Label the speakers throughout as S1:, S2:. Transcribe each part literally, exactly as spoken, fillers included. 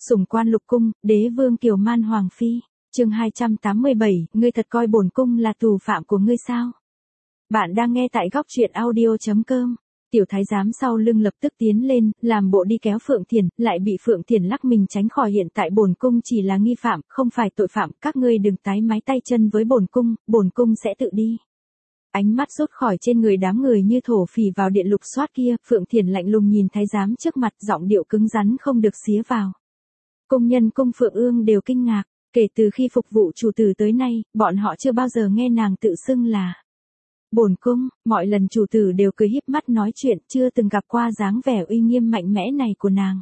S1: Sủng quan lục cung, đế vương Kiều Man Hoàng Phi. Chương hai trăm tám mươi bảy, ngươi thật coi bổn cung là tù phạm của ngươi sao? Bạn đang nghe tại góc truyện audio chấm com. Tiểu thái giám sau lưng lập tức tiến lên, làm bộ đi kéo Phượng Thiền, lại bị Phượng Thiền lắc mình tránh khỏi. Hiện tại bổn cung chỉ là nghi phạm, không phải tội phạm, các ngươi đừng tái mái tay chân với bổn cung, bổn cung sẽ tự đi. Ánh mắt rút khỏi trên người đám người như thổ phỉ vào điện lục soát kia, Phượng Thiền lạnh lùng nhìn thái giám trước mặt, giọng điệu cứng rắn không được xía vào. Công nhân cung Phượng Ương đều kinh ngạc, kể từ khi phục vụ chủ tử tới nay, bọn họ chưa bao giờ nghe nàng tự xưng là bổn cung, mọi lần chủ tử đều cười híp mắt nói chuyện, chưa từng gặp qua dáng vẻ uy nghiêm mạnh mẽ này của nàng.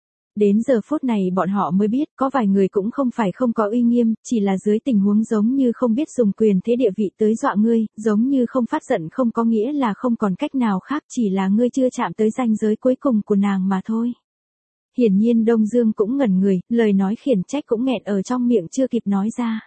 S1: Đến giờ phút này bọn họ mới biết, có vài người cũng không phải không có uy nghiêm, chỉ là dưới tình huống giống như không biết dùng quyền thế địa vị tới dọa ngươi, giống như không phát giận không có nghĩa là không còn cách nào khác, chỉ là ngươi chưa chạm tới ranh giới cuối cùng của nàng mà thôi. Hiển nhiên Đông Dương cũng ngẩn người, lời nói khiển trách cũng nghẹn ở trong miệng chưa kịp nói ra.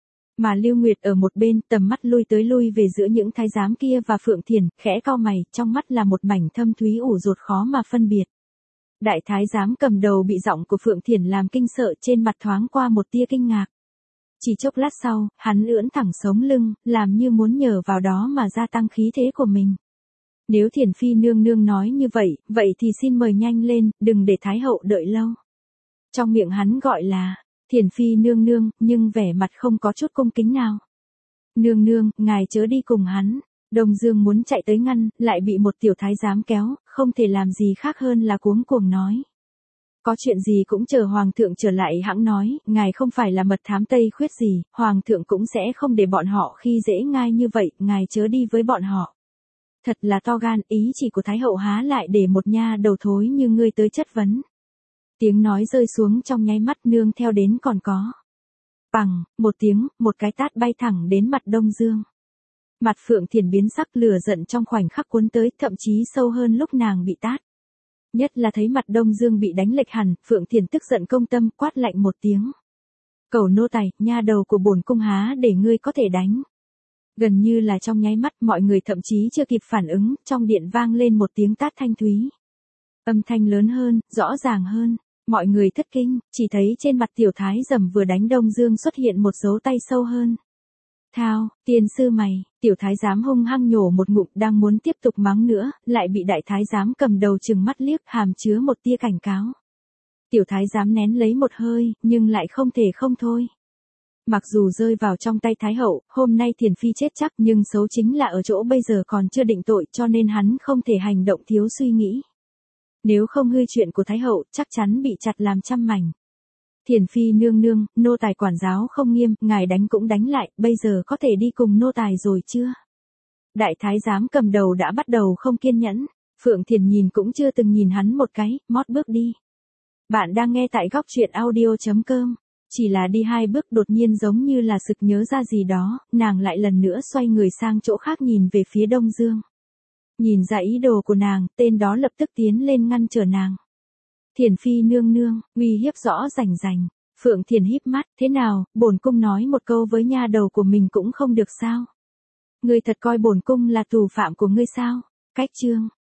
S1: Mà Lưu Nguyệt ở một bên, tầm mắt lui tới lui về giữa những thái giám kia và Phượng Thiền, khẽ cau mày, trong mắt là một mảnh thâm thúy ủ rột khó mà phân biệt. Đại thái giám cầm đầu bị giọng của Phượng Thiền làm kinh sợ, trên mặt thoáng qua một tia kinh ngạc. Chỉ chốc lát sau, hắn ưỡn thẳng sống lưng, làm như muốn nhờ vào đó mà gia tăng khí thế của mình. Nếu Thiền Phi nương nương nói như vậy, vậy thì xin mời nhanh lên, đừng để Thái hậu đợi lâu. Trong miệng hắn gọi là Thiền Phi nương nương, nhưng vẻ mặt không có chút cung kính nào. Nương nương, ngài chớ đi cùng hắn. Đông Dương muốn chạy tới ngăn, lại bị một tiểu thái giám kéo, không thể làm gì khác hơn là cuống cuồng nói. Có chuyện gì cũng chờ Hoàng thượng trở lại hãng nói, ngài không phải là mật thám Tây khuyết gì, Hoàng thượng cũng sẽ không để bọn họ khi dễ ngài như vậy, ngài chớ đi với bọn họ. Thật là to gan, ý chỉ của Thái hậu há lại để một nha đầu thối như ngươi tới chất vấn. Tiếng nói rơi xuống trong nháy mắt, nương theo đến còn có. Bằng, một tiếng, một cái tát bay thẳng đến mặt Đông Dương. Mặt Phượng Thiền biến sắc, lửa giận trong khoảnh khắc cuốn tới, thậm chí sâu hơn lúc nàng bị tát. Nhất là thấy mặt Đông Dương bị đánh lệch hẳn, Phượng Thiền tức giận công tâm, quát lạnh một tiếng. Cầu nô tài, nha đầu của bổn cung há để ngươi có thể đánh. Gần như là trong nháy mắt, mọi người thậm chí chưa kịp phản ứng, trong điện vang lên một tiếng tát thanh thúy. Âm thanh lớn hơn, rõ ràng hơn, mọi người thất kinh, chỉ thấy trên mặt tiểu thái giám vừa đánh Đông Dương xuất hiện một dấu tay sâu hơn. Thao, tiên sư mày, tiểu thái giám hung hăng nhổ một ngụm, đang muốn tiếp tục mắng nữa, lại bị đại thái giám cầm đầu trừng mắt liếc, hàm chứa một tia cảnh cáo. Tiểu thái giám nén lấy một hơi, nhưng lại không thể không thôi. Mặc dù rơi vào trong tay Thái hậu, hôm nay Thiền Phi chết chắc, nhưng xấu chính là ở chỗ bây giờ còn chưa định tội, cho nên hắn không thể hành động thiếu suy nghĩ. Nếu không hư chuyện của Thái hậu, chắc chắn bị chặt làm trăm mảnh. Thiền Phi nương nương, nô tài quản giáo không nghiêm, ngài đánh cũng đánh lại, bây giờ có thể đi cùng nô tài rồi chưa? Đại thái giám cầm đầu đã bắt đầu không kiên nhẫn, Phượng Thiền nhìn cũng chưa từng nhìn hắn một cái, mót bước đi. Bạn đang nghe tại góc truyện audio chấm com. Chỉ là đi hai bước đột nhiên giống như là sực nhớ ra gì đó, nàng lại lần nữa xoay người sang chỗ khác nhìn về phía Đông Dương. Nhìn ra ý đồ của nàng, tên đó lập tức tiến lên ngăn trở nàng. Thiền Phi nương nương, uy hiếp rõ rành rành. Phượng Thiền híp mắt, thế nào, bổn cung nói một câu với nha đầu của mình cũng không được sao? Ngươi thật coi bổn cung là tù phạm của ngươi sao? Cách chương,